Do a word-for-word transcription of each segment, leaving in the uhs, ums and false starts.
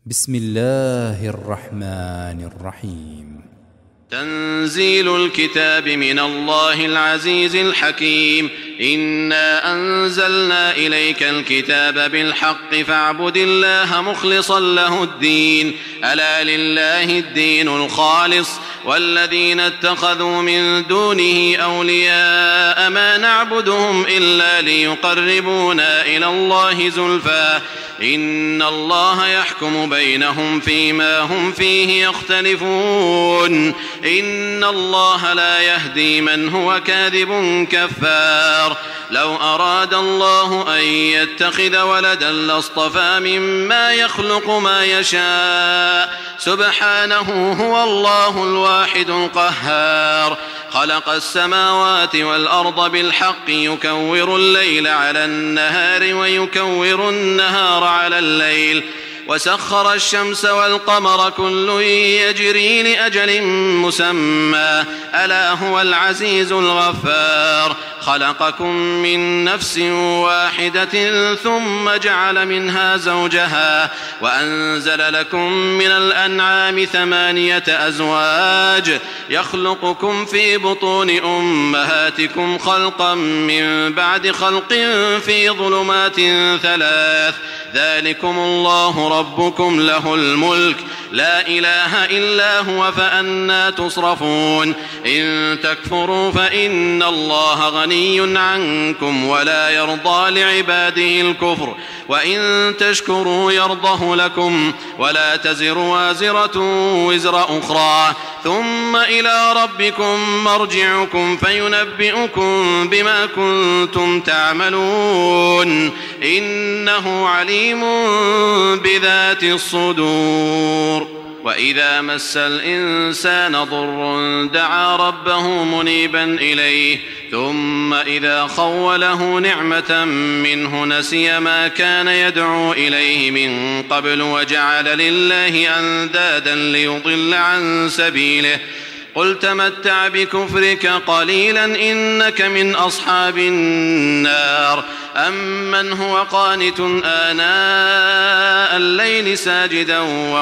بسم الله الرحمن الرحيم. تنزيل الكتاب من الله العزيز الحكيم. إنا أنزلنا إليك الكتاب بالحق فاعبد الله مخلصا له الدين. ألا لله الدين الخالص والذين اتخذوا من دونه أولياء ما نعبدهم إلا ليقربونا إلى الله زلفى إن الله يحكم بينهم فيما هم فيه يختلفون. إن الله لا يهدي من هو كاذب كفار. لو أراد الله أن يتخذ ولدا لاصطفى مما يخلق ما يشاء سبحانه هو الله الواحد القهار. خلق السماوات والأرض بالحق يكور الليل على النهار ويكور النهار على الليل وسخر الشمس والقمر كل يجري لأجل مسمى ألا هو العزيز الغفار. خلقكم من نفس واحدة ثم جعل منها زوجها وأنزل لكم من الأنعام ثمانية أزواج يخلقكم في بطون أمهاتكم خلقا من بعد خلق في ظلمات ثلاث ذلكم الله ربكم له الملك لا إله إلا هو فأنى تصرفون. إن تكفروا فإن الله غني عنكم ولا يرضى لعباده الكفر وإن تشكروا يرضه لكم ولا تزر وازرة وزر أخرى ثم إلى ربكم مرجعكم فينبئكم بما كنتم تعملون إنه عليم بذات الصدور. وإذا مس الإنسان ضر دعا ربه منيبا إليه ثم إذا خوله نعمة منه نسي ما كان يدعو إليه من قبل وجعل لله أندادا ليضل عن سبيله. قل تمتع بكفرك قليلا إنك من أصحاب النار. أمن هو قانت آناء الليل ساجدا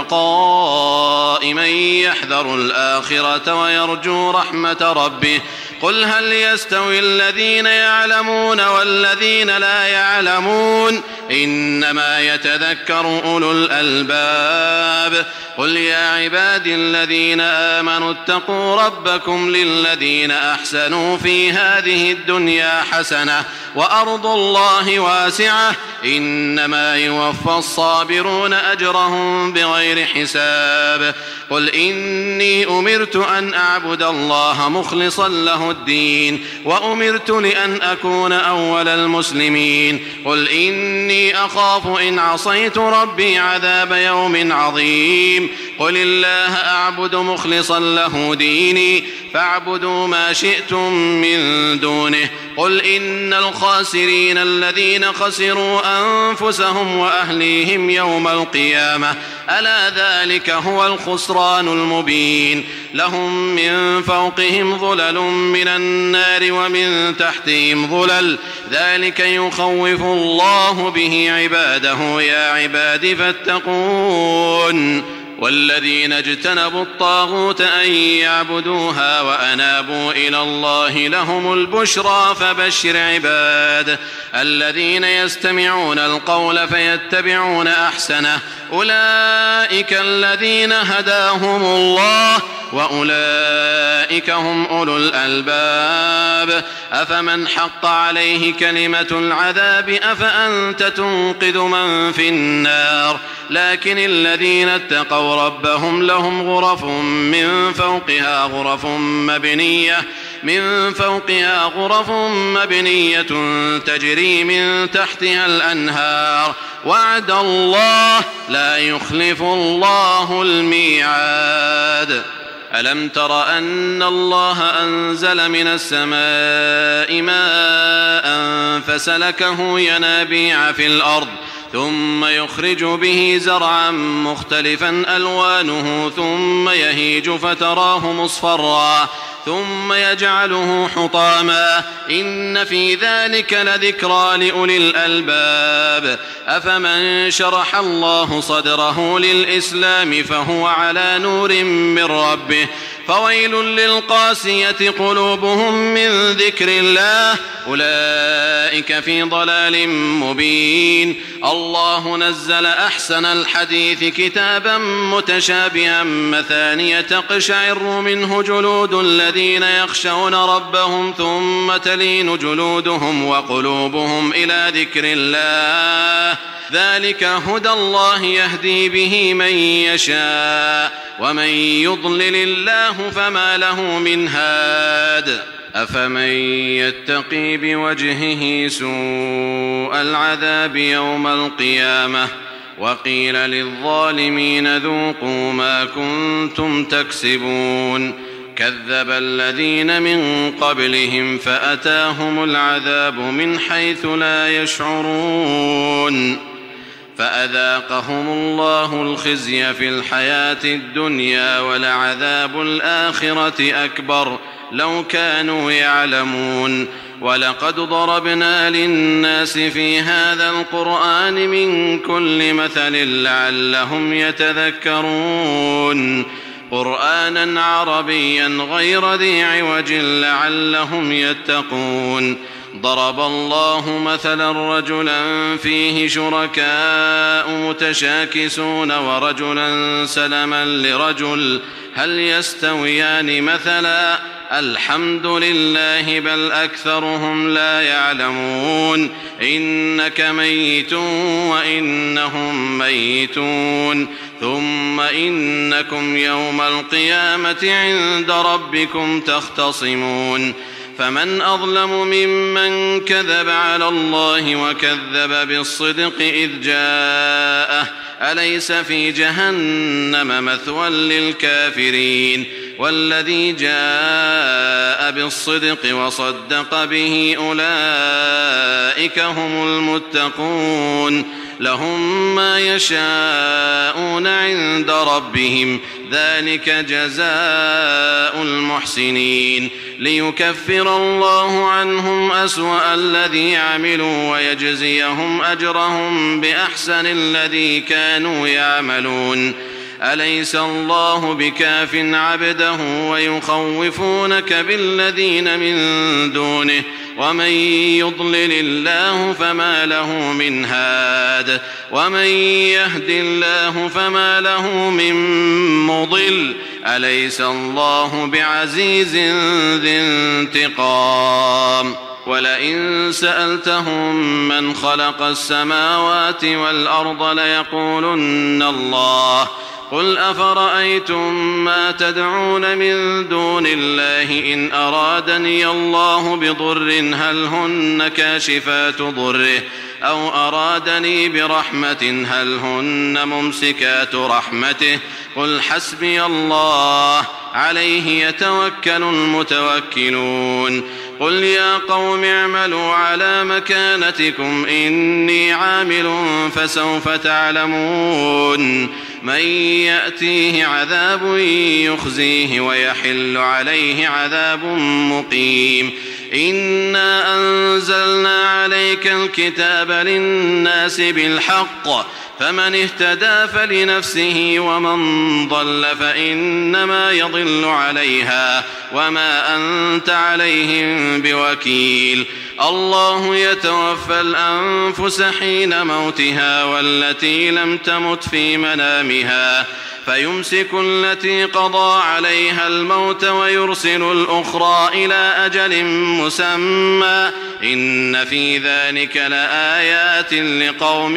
وقائما يحذر الآخرة ويرجو رحمة ربه قل هل يستوي الذين يعلمون والذين لا يعلمون إنما يتذكر أولو الألباب. قل يا عبادي الذين آمنوا اتقوا ربكم للذين أحسنوا في هذه الدنيا حسنة وأرض الله واسعة إنما يوفى الصابرون أجرهم بغير حساب. قل إني أمرت أن أعبد الله مخلصا له الدين وأمرت لأن أكون أول المسلمين. قل إني أخاف إن عصيت ربي عذاب يوم عظيم. قل الله أعبد مخلصا له ديني فاعبدوا ما شئتم من دونه. قل إن الخاسرين الذين خسروا أنفسهم وأهليهم يوم القيامة ألا ذلك هو الخسران المبين. لهم من فوقهم ظلل من النار ومن تحتهم ظلل ذلك يخوف الله به عباده يا عباد فاتقون. والذين اجتنبوا الطاغوت أن يعبدوها وأنابوا إلى الله لهم البشرى فبشر عباد الذين يستمعون القول فيتبعون أحسنه أولئك الذين هداهم الله وأولئك هم أولو الألباب. أفمن حق عليه كلمة العذاب أفأنت تنقذ من في النار. لكن الذين اتقوا ربهم لهم غرف من فوقها غرف مبنية من فوقها غرف مبنية تجري من تحتها الأنهار وعد الله لا يخلف الله الميعاد. ألم تر أن الله أنزل من السماء ماء فسلكه ينابيع في الأرض ثم يخرج به زرعا مختلفا ألوانه ثم يهيج فتراه مصفرا ثم يجعله حطاما إن في ذلك لذكرى لأولي الألباب أفمن شرح الله صدره للإسلام فهو على نور من ربه فويل للقاسية قلوبهم من ذكر الله أولئك في ضلال مبين الله نزل أحسن الحديث كتابا متشابها مثانية تقشعر منه جلود الذين يخشون ربهم ثم تلين جلودهم وقلوبهم إلى ذكر الله ذلك هدى الله يهدي به من يشاء ومن يضلل الله فما له من هاد أفمن يتقي بوجهه سوء العذاب يوم القيامة وقيل للظالمين ذوقوا ما كنتم تكسبون كذب الذين من قبلهم فأتاهم العذاب من حيث لا يشعرون فأذاقهم الله الخزي في الحياة الدنيا ولعذاب الآخرة أكبر لو كانوا يعلمون ولقد ضربنا للناس في هذا القرآن من كل مثل لعلهم يتذكرون قرآنا عربيا غير ذي عوج لعلهم يتقون ضرب الله مثلا رجلا فيه شركاء متشاكسون ورجلا سلما لرجل هل يستويان مثلا الحمد لله بل أكثرهم لا يعلمون إنك ميت وإنهم ميتون ثم إنكم يوم القيامة عند ربكم تختصمون فمن أظلم ممن كذب على الله وكذب بالصدق إذ جاءه أليس في جهنم مثوى للكافرين والذي جاء بالصدق وصدق به أولئك هم المتقون لهم ما يشاءون عند ربهم ذلك جزاء المحسنين ليكفر الله عنهم أسوأ الذي عملوا ويجزيهم أجرهم بأحسن الذي كانوا يعملون أليس الله بكاف عبده ويخوفونك بالذين من دونه ومن يضلل الله فما له من هاد ومن يهد الله فما له من مضل أليس الله بعزيز ذي انتقام ولئن سألتهم من خلق السماوات والأرض ليقولن الله قل أفرأيتم ما تدعون من دون الله إن أرادني الله بضر هل هن كاشفات ضره أو أرادني برحمة هل هن ممسكات رحمته قل حسبي الله عليه يتوكل المتوكلون قل يا قوم اعملوا على مكانتكم إني عامل فسوف تعلمون من يأتيه عذاب يخزيه ويحل عليه عذاب مقيم إنا أنزلنا عليك الكتاب للناس بالحق فمن اهتدى فلنفسه ومن ضل فإنما يضل عليها وما أنت عليهم بوكيل الله يتوفى الأنفس حين موتها والتي لم تمت في منامها فيمسك التي قضى عليها الموت ويرسل الأخرى إلى أجل مسمى إن في ذلك لآيات لقوم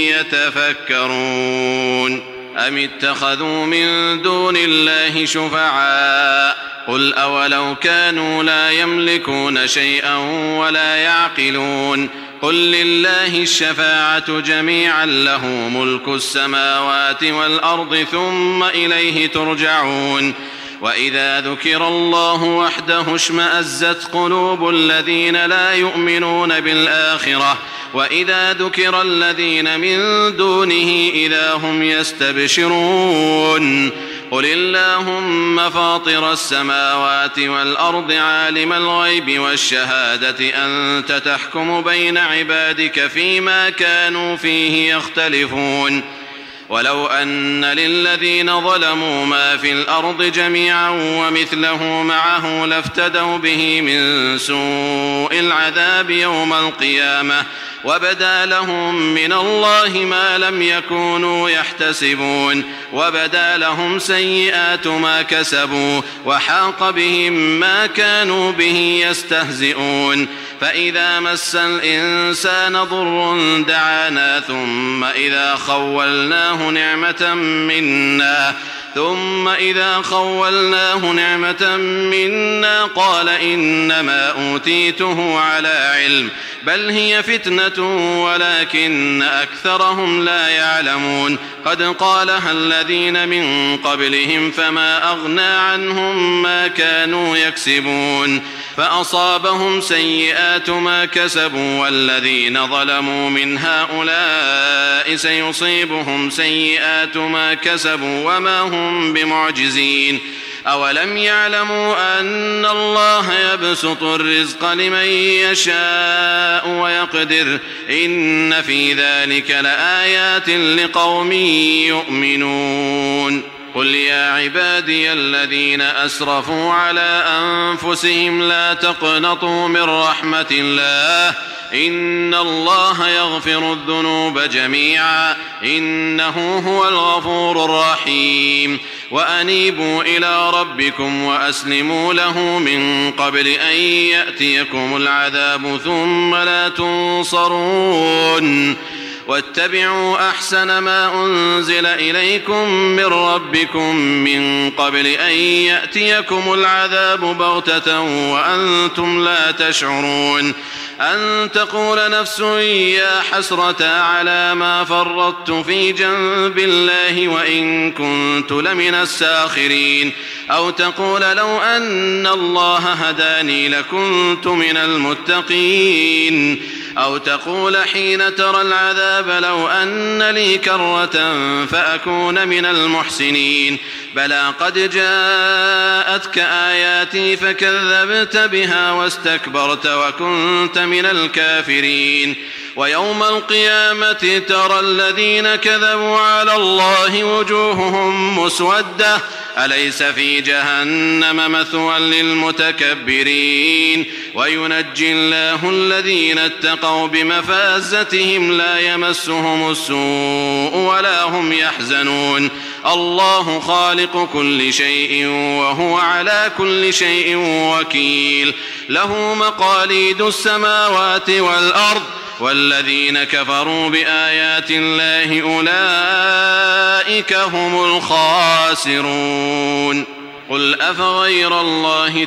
يتفكرون أم اتخذوا من دون الله شفعاء قل أولو كانوا لا يملكون شيئا ولا يعقلون قل لله الشفاعة جميعا له ملك السماوات والأرض ثم إليه ترجعون وإذا ذكر الله وحده اشمأزت قلوب الذين لا يؤمنون بالآخرة وإذا ذكر الذين من دونه إذا هم يستبشرون قل اللهم فاطر السماوات والأرض عالم الغيب والشهادة أنت تحكم بين عبادك فيما كانوا فيه يختلفون ولو أن للذين ظلموا ما في الأرض جميعا ومثله معه لافتدوا به من سوء العذاب يوم القيامة وبدا لهم من الله ما لم يكونوا يحتسبون وبدا لهم سيئات ما كسبوا وحاق بهم ما كانوا به يستهزئون فإذا مس الإنسان ضر دعانا ثم إذا خولناه نعمة منا ثم إذا خولناه نعمة منا قال إنما أوتيته على علم بل هي فتنة ولكن أكثرهم لا يعلمون قد قالها الذين من قبلهم فما أغنى عنهم ما كانوا يكسبون فأصابهم سيئات ما كسبوا والذين ظلموا من هؤلاء سيصيبهم سيئات ما كسبوا وما هم بمعجزين أولم يعلموا أن الله يبسط الرزق لمن يشاء ويقدر إن في ذلك لآيات لقوم يؤمنون قل يا عبادي الذين أسرفوا على أنفسهم لا تقنطوا من رحمة الله إن الله يغفر الذنوب جميعا إنه هو الغفور الرحيم وأنيبوا إلى ربكم وأسلموا له من قبل أن يأتيكم العذاب ثم لا تنصرون واتبعوا أحسن ما أنزل إليكم من ربكم من قبل أن يأتيكم العذاب بغتة وأنتم لا تشعرون أن تقول نفس يا حسرة على ما فرطت في جنب الله وإن كنت لمن الساخرين أو تقول لو أن الله هداني لكنت من المتقين أو تقول حين ترى العذاب لو أن لي كرة فأكون من المحسنين بلى قد جاءتك آياتي فكذبت بها واستكبرت وكنت من الكافرين ويوم القيامة ترى الذين كذبوا على الله وجوههم مسودة أليس في جهنم مثوى للمتكبرين وينجي الله الذين اتقوا بمفازتهم لا يمسهم السوء ولا هم يحزنون الله خالق كل شيء وهو على كل شيء وكيل له مقاليد السماوات والأرض والذين كفروا بآيات الله أولئك هم الخاسرون قل أفغير الله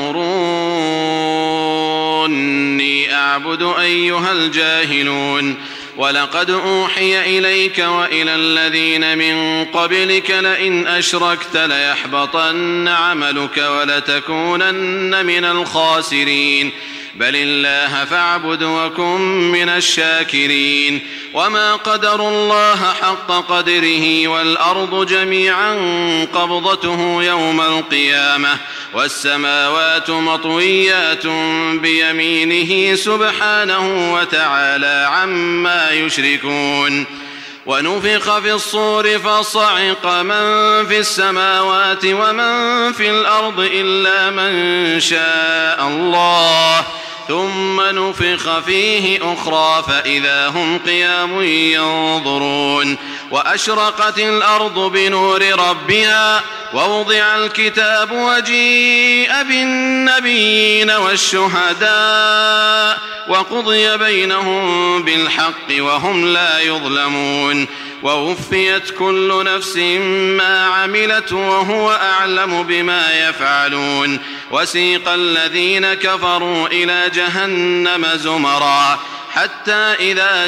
تأمروني أعبد أيها الجاهلون ولقد أوحي إليك وإلى الذين من قبلك لئن أشركت ليحبطن عملك ولتكونن من الخاسرين بل الله فاعبد وكن من الشاكرين وما قدروا الله حق قدره والأرض جميعا قبضته يوم القيامة والسماوات مطويات بيمينه سبحانه وتعالى عما يشركون ونفخ في الصور فصعق من في السماوات ومن في الأرض إلا من شاء الله ثم نفخ فيه أخرى فإذا هم قيام ينظرون وأشرقت الأرض بنور ربها ووضع الكتاب وجيء بالنبيين والشهداء وقضي بينهم بالحق وهم لا يظلمون ووفيت كل نفس ما عملت وهو أعلم بما يفعلون وسيق الذين كفروا إلى جهنم زمرا حتى إذا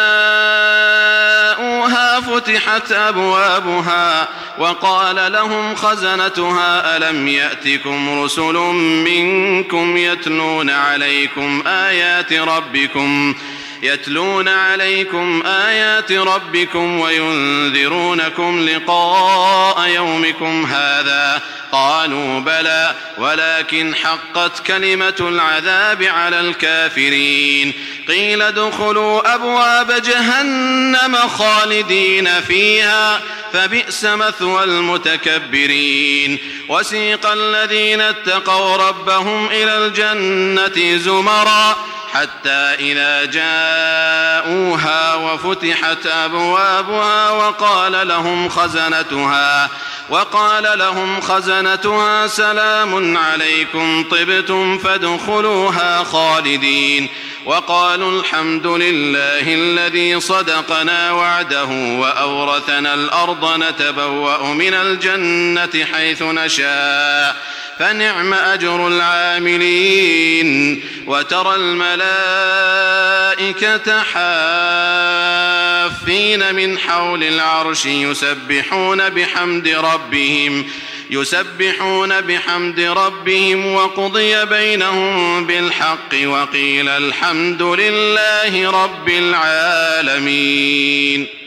جاءوها فتحت أبوابها وقال لهم خزنتها ألم يأتكم رسل منكم يتلون عليكم آيات ربكم يتلون عليكم آيات ربكم وينذرونكم لقاء يومكم هذا قالوا بلى ولكن حقت كلمة العذاب على الكافرين قيل ادخلوا أبواب جهنم خالدين فيها فبئس مثوى المتكبرين وسيق الذين اتقوا ربهم إلى الجنة زمرا حتى إذا جاءوها وفتحت أبوابها وقال لهم خزنتها وقال لهم خزنتها سلام عليكم طبتم فادخلوها خالدين وقالوا الحمد لله الذي صدقنا وعده وأورثنا الأرض نتبوأ من الجنة حيث نشاء فنعم أجر العاملين وترى الملائكة حافين من حول العرش يسبحون بحمد ربهم يسبحون بحمد ربهم وقضي بينهم بالحق وقيل الحمد لله رب العالمين.